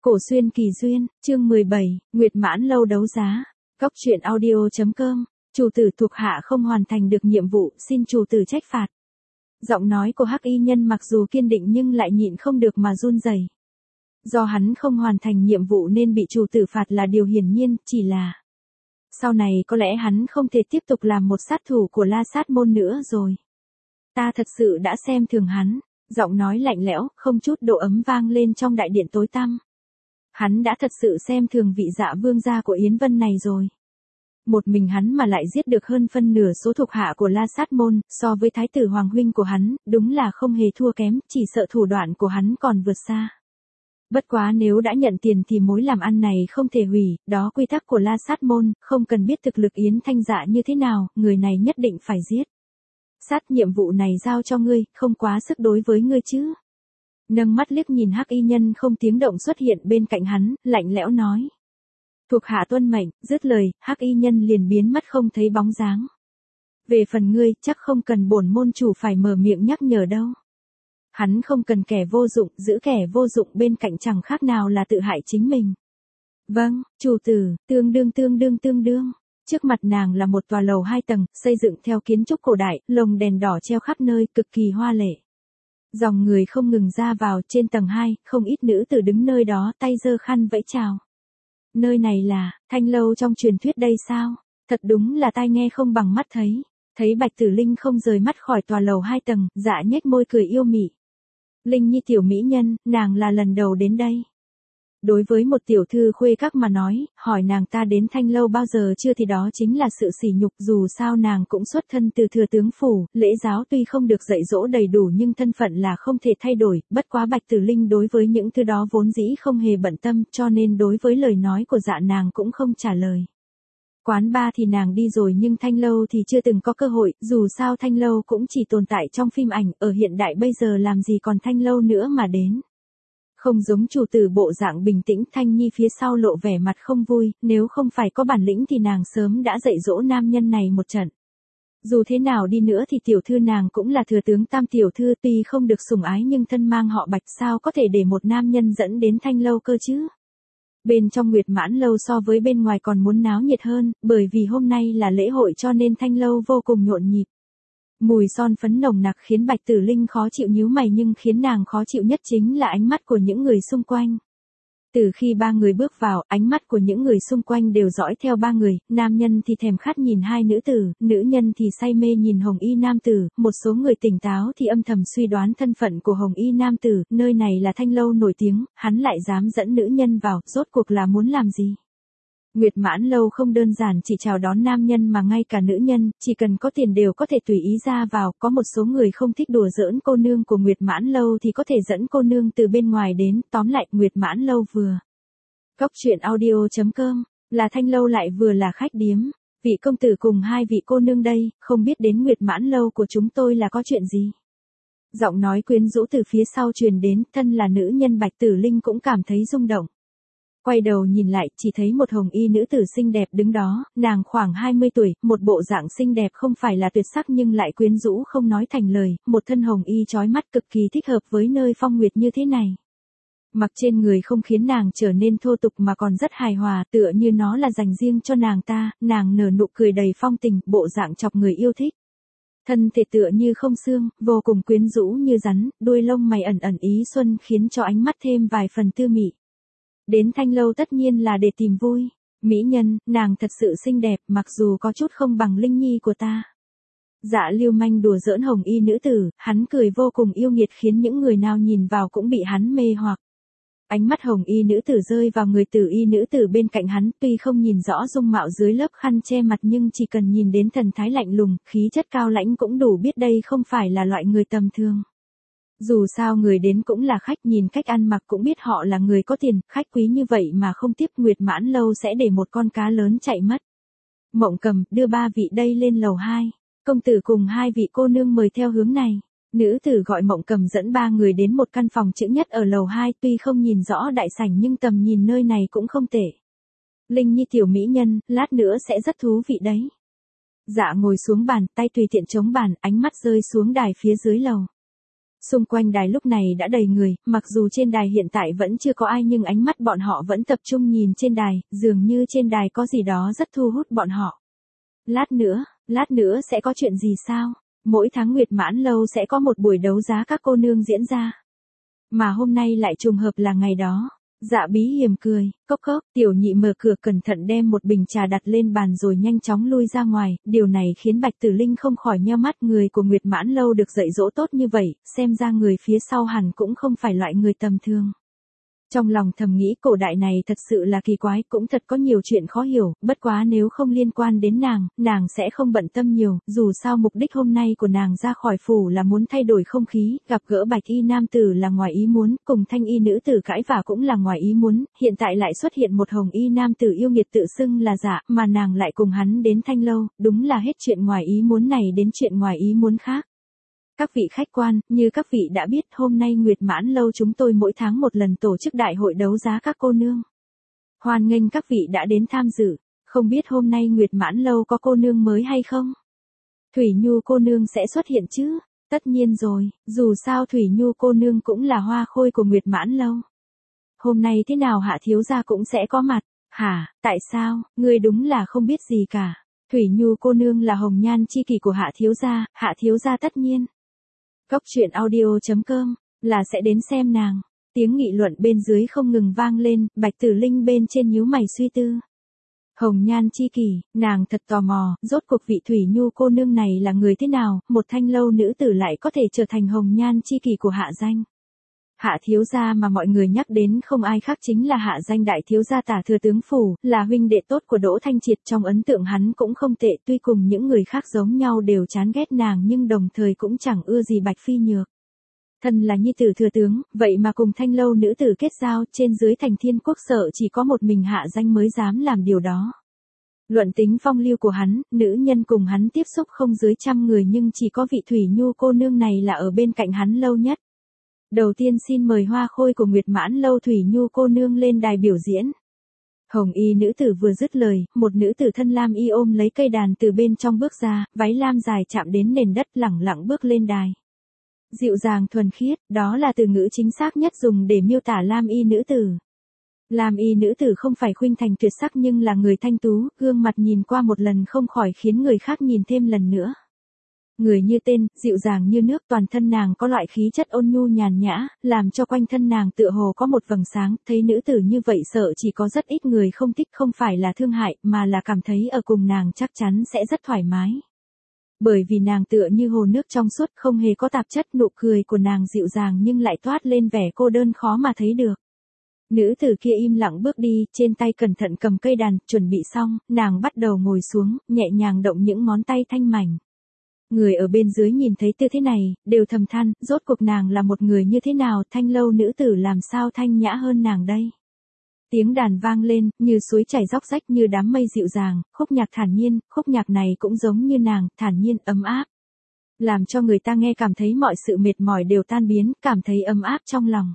Cổ xuyên kỳ duyên, chương 17, Nguyệt Mãn lâu đấu giá. Góc truyện audio.com. Chủ tử thuộc hạ không hoàn thành được nhiệm vụ, xin chủ tử trách phạt. Giọng nói của Hắc Y Nhân mặc dù kiên định nhưng lại nhịn không được mà run rẩy. Do hắn không hoàn thành nhiệm vụ nên bị chủ tử phạt là điều hiển nhiên, chỉ là sau này có lẽ hắn không thể tiếp tục làm một sát thủ của La Sát môn nữa rồi. Ta thật sự đã xem thường hắn. Giọng nói lạnh lẽo, không chút độ ấm vang lên trong đại điện tối tăm. Hắn đã thật sự xem thường vị Dạ vương gia của Yến Vân này rồi. Một mình hắn mà lại giết được hơn phân nửa số thuộc hạ của La Sát môn, so với thái tử hoàng huynh của hắn, đúng là không hề thua kém, chỉ sợ thủ đoạn của hắn còn vượt xa. Bất quá nếu đã nhận tiền thì mối làm ăn này không thể hủy, đó quy tắc của La Sát môn, không cần biết thực lực Yến Thanh Dạ như thế nào, người này nhất định phải giết. Sát, nhiệm vụ này giao cho ngươi, không quá sức đối với ngươi chứ. Nâng mắt liếc nhìn Hắc Y Nhân không tiếng động xuất hiện bên cạnh hắn, lạnh lẽo nói. Thuộc hạ tuân mệnh, dứt lời, Hắc Y Nhân liền biến mất không thấy bóng dáng. Về phần ngươi, chắc không cần bổn môn chủ phải mở miệng nhắc nhở đâu. Hắn không cần kẻ vô dụng, giữ kẻ vô dụng bên cạnh chẳng khác nào là tự hại chính mình. Vâng, chủ tử, tương đương. Trước mặt nàng là một tòa lầu 2 tầng, xây dựng theo kiến trúc cổ đại, lồng đèn đỏ treo khắp nơi, cực kỳ hoa lệ. Dòng người không ngừng ra vào, trên tầng 2, không ít nữ tử đứng nơi đó, tay giơ khăn vẫy chào. Nơi này là Thanh lâu trong truyền thuyết đây sao? Thật đúng là tai nghe không bằng mắt thấy. Thấy Bạch Tử Linh không rời mắt khỏi tòa lầu 2 tầng, Dạ nhếch môi cười yêu mị. Linh Nhi tiểu mỹ nhân, nàng là lần đầu đến đây. Đối với một tiểu thư khuê các mà nói, hỏi nàng ta đến Thanh lâu bao giờ chưa thì đó chính là sự sỉ nhục, dù sao nàng cũng xuất thân từ thừa tướng phủ, lễ giáo tuy không được dạy dỗ đầy đủ nhưng thân phận là không thể thay đổi, bất quá Bạch Tử Linh đối với những thứ đó vốn dĩ không hề bận tâm, cho nên đối với lời nói của Dạ nàng cũng không trả lời. Quán bar thì nàng đi rồi nhưng Thanh lâu thì chưa từng có cơ hội, dù sao Thanh lâu cũng chỉ tồn tại trong phim ảnh, ở hiện đại bây giờ làm gì còn Thanh lâu nữa mà đến. Không giống chủ tử bộ dạng bình tĩnh, Thanh Nhi phía sau lộ vẻ mặt không vui, nếu không phải có bản lĩnh thì nàng sớm đã dạy dỗ nam nhân này một trận. Dù thế nào đi nữa thì tiểu thư nàng cũng là thừa tướng tam tiểu thư, tuy không được sủng ái nhưng thân mang họ Bạch, sao có thể để một nam nhân dẫn đến Thanh lâu cơ chứ. Bên trong Nguyệt Mãn lâu so với bên ngoài còn muốn náo nhiệt hơn, bởi vì hôm nay là lễ hội cho nên Thanh lâu vô cùng nhộn nhịp. Mùi son phấn nồng nặc khiến Bạch Tử Linh khó chịu nhíu mày, nhưng khiến nàng khó chịu nhất chính là ánh mắt của những người xung quanh. Từ khi ba người bước vào, ánh mắt của những người xung quanh đều dõi theo ba người, nam nhân thì thèm khát nhìn hai nữ tử, nữ nhân thì say mê nhìn hồng y nam tử, một số người tỉnh táo thì âm thầm suy đoán thân phận của hồng y nam tử, nơi này là Thanh lâu nổi tiếng, hắn lại dám dẫn nữ nhân vào, rốt cuộc là muốn làm gì? Nguyệt Mãn lâu không đơn giản chỉ chào đón nam nhân mà ngay cả nữ nhân, chỉ cần có tiền đều có thể tùy ý ra vào, có một số người không thích đùa giỡn cô nương của Nguyệt Mãn lâu thì có thể dẫn cô nương từ bên ngoài đến, tóm lại Nguyệt Mãn lâu vừa. Góc truyện audio.com, là Thanh lâu lại vừa là khách điếm. Vị công tử cùng hai vị cô nương đây, không biết đến Nguyệt Mãn lâu của chúng tôi là có chuyện gì? Giọng nói quyến rũ từ phía sau truyền đến, thân là nữ nhân Bạch Tử Linh cũng cảm thấy rung động. Quay đầu nhìn lại, chỉ thấy một hồng y nữ tử xinh đẹp đứng đó, nàng khoảng 20 tuổi, một bộ dạng xinh đẹp không phải là tuyệt sắc nhưng lại quyến rũ không nói thành lời, một thân hồng y chói mắt cực kỳ thích hợp với nơi phong nguyệt như thế này. Mặc trên người không khiến nàng trở nên thô tục mà còn rất hài hòa, tựa như nó là dành riêng cho nàng ta, nàng nở nụ cười đầy phong tình, bộ dạng chọc người yêu thích. Thân thể tựa như không xương, vô cùng quyến rũ như rắn, đuôi lông mày ẩn ẩn ý xuân khiến cho ánh mắt thêm vài phần tư mị. Đến Thanh lâu tất nhiên là để tìm vui. Mỹ nhân, nàng thật sự xinh đẹp, mặc dù có chút không bằng Linh Nhi của ta. Dạ lưu manh đùa giỡn hồng y nữ tử, hắn cười vô cùng yêu nghiệt khiến những người nào nhìn vào cũng bị hắn mê hoặc. Ánh mắt hồng y nữ tử rơi vào người tử y nữ tử bên cạnh hắn, tuy không nhìn rõ dung mạo dưới lớp khăn che mặt nhưng chỉ cần nhìn đến thần thái lạnh lùng, khí chất cao lãnh cũng đủ biết đây không phải là loại người tầm thường. Dù sao người đến cũng là khách, nhìn cách ăn mặc cũng biết họ là người có tiền, khách quý như vậy mà không tiếp Nguyệt Mãn lâu sẽ để một con cá lớn chạy mất. Mộng Cầm, đưa ba vị đây lên lầu 2, công tử cùng hai vị cô nương mời theo hướng này. Nữ tử gọi Mộng Cầm dẫn ba người đến một căn phòng chữ nhất ở lầu 2, tuy không nhìn rõ đại sảnh nhưng tầm nhìn nơi này cũng không tệ. Linh Nhi tiểu mỹ nhân, lát nữa sẽ rất thú vị đấy. Dạ ngồi xuống bàn, tay tùy tiện chống bàn, ánh mắt rơi xuống đài phía dưới lầu. Xung quanh đài lúc này đã đầy người, mặc dù trên đài hiện tại vẫn chưa có ai nhưng ánh mắt bọn họ vẫn tập trung nhìn trên đài, dường như trên đài có gì đó rất thu hút bọn họ. Lát nữa sẽ có chuyện gì sao? Mỗi tháng Nguyệt Mãn Lâu sẽ có một buổi đấu giá các cô nương diễn ra. Mà hôm nay lại trùng hợp là ngày đó. Dạ Bí Hiềm cười, cốc cốc, tiểu nhị mở cửa cẩn thận đem một bình trà đặt lên bàn rồi nhanh chóng lui ra ngoài, điều này khiến Bạch Tử Linh không khỏi nheo mắt, người của Nguyệt Mãn Lâu được dạy dỗ tốt như vậy, xem ra người phía sau hẳn cũng không phải loại người tầm thường. Trong lòng thầm nghĩ cổ đại này thật sự là kỳ quái, cũng thật có nhiều chuyện khó hiểu, bất quá nếu không liên quan đến nàng sẽ không bận tâm nhiều, dù sao mục đích hôm nay của nàng ra khỏi phủ là muốn thay đổi không khí, gặp gỡ bạch y nam tử là ngoài ý muốn, cùng thanh y nữ tử cãi vả cũng là ngoài ý muốn, hiện tại lại xuất hiện một hồng y nam tử yêu nghiệt tự xưng là Dạ, mà nàng lại cùng hắn đến Thanh Lâu, đúng là hết chuyện ngoài ý muốn này đến chuyện ngoài ý muốn khác. Các vị khách quan, như các vị đã biết hôm nay Nguyệt Mãn Lâu chúng tôi mỗi tháng một lần tổ chức đại hội đấu giá các cô nương. Hoan nghênh các vị đã đến tham dự, không biết hôm nay Nguyệt Mãn Lâu có cô nương mới hay không? Thủy Nhu cô nương sẽ xuất hiện chứ? Tất nhiên rồi, dù sao Thủy Nhu cô nương cũng là hoa khôi của Nguyệt Mãn Lâu. Hôm nay thế nào Hạ thiếu gia cũng sẽ có mặt, hả, tại sao, ngươi đúng là không biết gì cả. Thủy Nhu cô nương là hồng nhan chi kỷ của Hạ thiếu gia tất nhiên. Cốc truyện audio.com, là sẽ đến xem nàng. Tiếng nghị luận bên dưới không ngừng vang lên, Bạch Tử Linh bên trên nhíu mày suy tư. Hồng nhan chi kỷ, nàng thật tò mò, rốt cuộc vị Thủy Nhu cô nương này là người thế nào, một Thanh Lâu nữ tử lại có thể trở thành hồng nhan chi kỷ của Hạ Danh. Hạ thiếu gia mà mọi người nhắc đến không ai khác chính là Hạ Danh đại thiếu gia Tả thừa tướng phủ, là huynh đệ tốt của Đỗ Thanh Triệt, trong ấn tượng hắn cũng không tệ, tuy cùng những người khác giống nhau đều chán ghét nàng nhưng đồng thời cũng chẳng ưa gì Bạch Phi Nhược. Thân là nhi tử thừa tướng, vậy mà cùng Thanh Lâu nữ tử kết giao, trên dưới thành Thiên Quốc sợ chỉ có một mình Hạ Danh mới dám làm điều đó. Luận tính phong lưu của hắn, nữ nhân cùng hắn tiếp xúc không dưới 100 người nhưng chỉ có vị Thủy Nhu cô nương này là ở bên cạnh hắn lâu nhất. Đầu tiên xin mời hoa khôi của Nguyệt Mãn Lâu Thủy Nhu cô nương lên đài biểu diễn. Hồng y nữ tử vừa dứt lời, một nữ tử thân lam y ôm lấy cây đàn từ bên trong bước ra, váy lam dài chạm đến nền đất lẳng lặng bước lên đài. Dịu dàng thuần khiết, đó là từ ngữ chính xác nhất dùng để miêu tả lam y nữ tử. Lam y nữ tử không phải khuynh thành tuyệt sắc nhưng là người thanh tú, gương mặt nhìn qua một lần không khỏi khiến người khác nhìn thêm lần nữa. Người như tên, dịu dàng như nước, toàn thân nàng có loại khí chất ôn nhu nhàn nhã, làm cho quanh thân nàng tựa hồ có một vầng sáng, thấy nữ tử như vậy sợ chỉ có rất ít người không thích, không phải là thương hại, mà là cảm thấy ở cùng nàng chắc chắn sẽ rất thoải mái. Bởi vì nàng tựa như hồ nước trong suốt, không hề có tạp chất, nụ cười của nàng dịu dàng nhưng lại toát lên vẻ cô đơn khó mà thấy được. Nữ tử kia im lặng bước đi, trên tay cẩn thận cầm cây đàn, chuẩn bị xong, nàng bắt đầu ngồi xuống, nhẹ nhàng động những ngón tay thanh mảnh. Người ở bên dưới nhìn thấy tư thế này, đều thầm than, rốt cuộc nàng là một người như thế nào, Thanh Lâu nữ tử làm sao thanh nhã hơn nàng đây. Tiếng đàn vang lên, như suối chảy róc rách, như đám mây dịu dàng, khúc nhạc thản nhiên, khúc nhạc này cũng giống như nàng, thản nhiên, ấm áp. Làm cho người ta nghe cảm thấy mọi sự mệt mỏi đều tan biến, cảm thấy ấm áp trong lòng.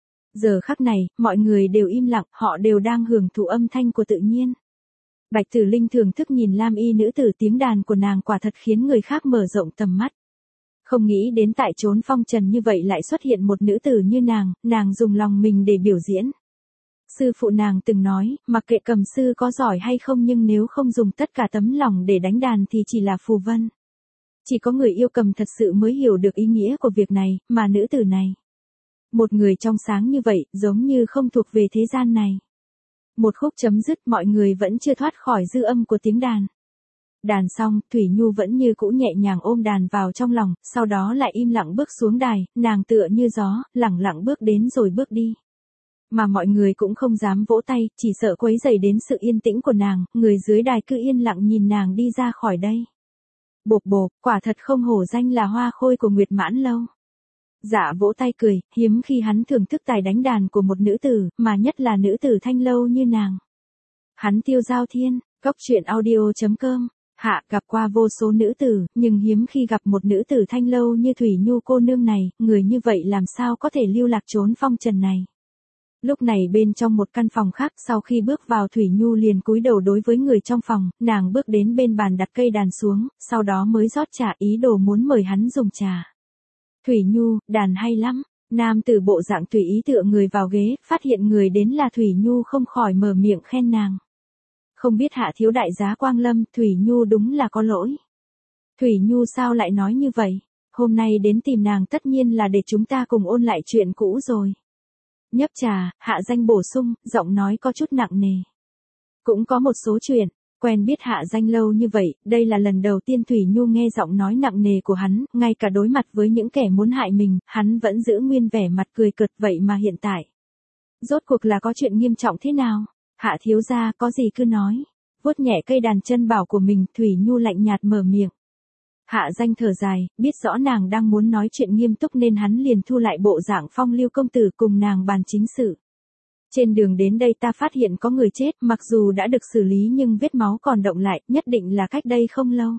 Giờ khắc này, mọi người đều im lặng, họ đều đang hưởng thụ âm thanh của tự nhiên. Bạch Tử Linh thưởng thức nhìn lam y nữ tử, tiếng đàn của nàng quả thật khiến người khác mở rộng tầm mắt. Không nghĩ đến tại chốn phong trần như vậy lại xuất hiện một nữ tử như nàng dùng lòng mình để biểu diễn. Sư phụ nàng từng nói, mặc kệ cầm sư có giỏi hay không nhưng nếu không dùng tất cả tấm lòng để đánh đàn thì chỉ là phù vân. Chỉ có người yêu cầm thật sự mới hiểu được ý nghĩa của việc này, mà nữ tử này. Một người trong sáng như vậy, giống như không thuộc về thế gian này. Một khúc chấm dứt, mọi người vẫn chưa thoát khỏi dư âm của tiếng đàn. Đàn xong, Thủy Nhu vẫn như cũ nhẹ nhàng ôm đàn vào trong lòng, sau đó lại im lặng bước xuống đài, nàng tựa như gió, lẳng lặng bước đến rồi bước đi. Mà mọi người cũng không dám vỗ tay, chỉ sợ quấy rầy đến sự yên tĩnh của nàng, người dưới đài cứ yên lặng nhìn nàng đi ra khỏi đây. Bộp bộp, quả thật không hổ danh là hoa khôi của Nguyệt Mãn Lâu. Dạ vỗ tay cười, hiếm khi hắn thưởng thức tài đánh đàn của một nữ tử, mà nhất là nữ tử Thanh Lâu như nàng. Hắn tiêu giao thiên, cốc truyện audio.com, Hạ gặp qua vô số nữ tử, nhưng hiếm khi gặp một nữ tử Thanh Lâu như Thủy Nhu cô nương này, người như vậy làm sao có thể lưu lạc trốn phong trần này. Lúc này bên trong một căn phòng khác, sau khi bước vào Thủy Nhu liền cúi đầu đối với người trong phòng, nàng bước đến bên bàn đặt cây đàn xuống, sau đó mới rót trà, ý đồ muốn mời hắn dùng trà. Thủy Nhu, đàn hay lắm. Nam tử bộ dạng tùy ý tựa người vào ghế, phát hiện người đến là Thủy Nhu không khỏi mở miệng khen nàng. Không biết hạ thiếu đại giá quang lâm, Thủy Nhu đúng là có lỗi. Thủy Nhu sao lại nói như vậy? Hôm nay đến tìm nàng tất nhiên là để chúng ta cùng ôn lại chuyện cũ rồi. Nhấp trà, Hạ Danh bổ sung, giọng nói có chút nặng nề. Cũng có một số chuyện, quen biết Hạ Danh lâu như vậy, đây là lần đầu tiên Thủy Nhu nghe giọng nói nặng nề của hắn, ngay cả đối mặt với những kẻ muốn hại mình, hắn vẫn giữ nguyên vẻ mặt cười cợt vậy mà hiện tại. Rốt cuộc là có chuyện nghiêm trọng thế nào? Hạ thiếu gia có gì cứ nói. Vuốt nhẹ cây đàn chân bảo của mình, Thủy Nhu lạnh nhạt mở miệng. Hạ Danh thở dài, biết rõ nàng đang muốn nói chuyện nghiêm túc nên hắn liền thu lại bộ dạng phong lưu công tử cùng nàng bàn chính sự. Trên đường đến đây ta phát hiện có người chết, mặc dù đã được xử lý nhưng vết máu còn động lại, nhất định là cách đây không lâu.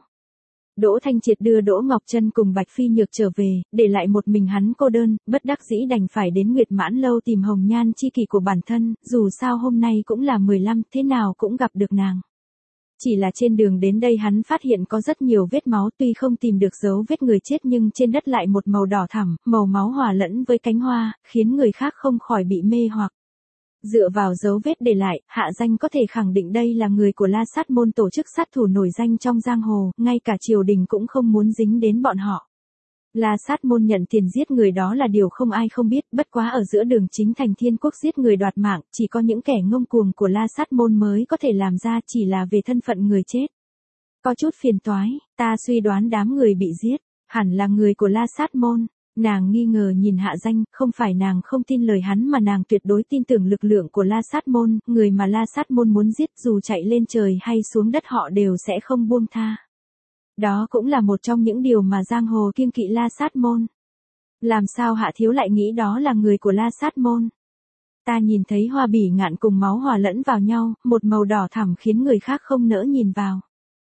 Đỗ Thanh Triệt đưa Đỗ Ngọc Trân cùng Bạch Phi Nhược trở về, để lại một mình hắn cô đơn, bất đắc dĩ đành phải đến Nguyệt Mãn lâu tìm hồng nhan chi kỷ của bản thân, dù sao hôm nay cũng là 15, thế nào cũng gặp được nàng. Chỉ là trên đường đến đây hắn phát hiện có rất nhiều vết máu, tuy không tìm được dấu vết người chết nhưng trên đất lại một màu đỏ thẳm, màu máu hòa lẫn với cánh hoa, khiến người khác không khỏi bị mê hoặc. Dựa vào dấu vết để lại, Hạ Danh có thể khẳng định đây là người của La Sát môn, tổ chức sát thủ nổi danh trong giang hồ, ngay cả triều đình cũng không muốn dính đến bọn họ. La Sát môn nhận tiền giết người đó là điều không ai không biết, bất quá ở giữa đường chính thành Thiên Quốc giết người đoạt mạng, chỉ có những kẻ ngông cuồng của La Sát môn mới có thể làm ra, chỉ là về thân phận người chết. Có chút phiền toái, ta suy đoán đám người bị giết, hẳn là người của La Sát môn. Nàng nghi ngờ nhìn Hạ Danh, không phải nàng không tin lời hắn mà nàng tuyệt đối tin tưởng lực lượng của La Sát môn, người mà La Sát môn muốn giết dù chạy lên trời hay xuống đất họ đều sẽ không buông tha. Đó cũng là một trong những điều mà giang hồ kiêng kỵ La Sát môn. Làm sao Hạ thiếu lại nghĩ đó là người của La Sát môn? Ta nhìn thấy hoa bỉ ngạn cùng máu hòa lẫn vào nhau, một màu đỏ thẳm khiến người khác không nỡ nhìn vào.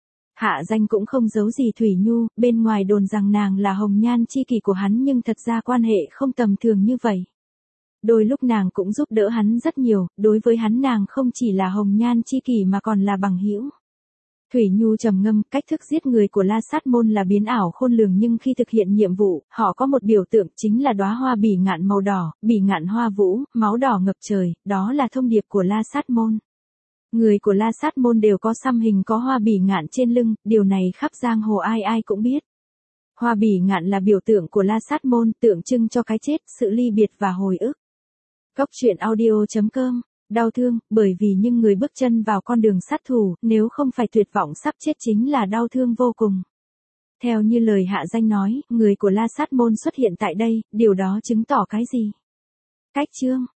Hạ Danh cũng không giấu gì Thủy Nhu, bên ngoài đồn rằng nàng là hồng nhan chi kỷ của hắn nhưng thật ra quan hệ không tầm thường như vậy. Đôi lúc nàng cũng giúp đỡ hắn rất nhiều, đối với hắn nàng không chỉ là hồng nhan chi kỷ mà còn là bằng hữu. Thủy Nhu trầm ngâm, cách thức giết người của La Sát môn là biến ảo khôn lường nhưng khi thực hiện nhiệm vụ, họ có một biểu tượng chính là đóa hoa bỉ ngạn màu đỏ, bỉ ngạn hoa vũ, máu đỏ ngập trời, đó là thông điệp của La Sát môn. Người của La Sát môn đều có xăm hình có hoa bỉ ngạn trên lưng, điều này khắp giang hồ ai ai cũng biết. Hoa bỉ ngạn là biểu tượng của La Sát môn, tượng trưng cho cái chết, sự ly biệt và hồi ức. Cốc truyện audio.com. Đau thương, bởi vì những người bước chân vào con đường sát thủ, nếu không phải tuyệt vọng sắp chết chính là đau thương vô cùng. Theo như lời Hạ Danh nói, người của La Sát môn xuất hiện tại đây, điều đó chứng tỏ cái gì? Cách chương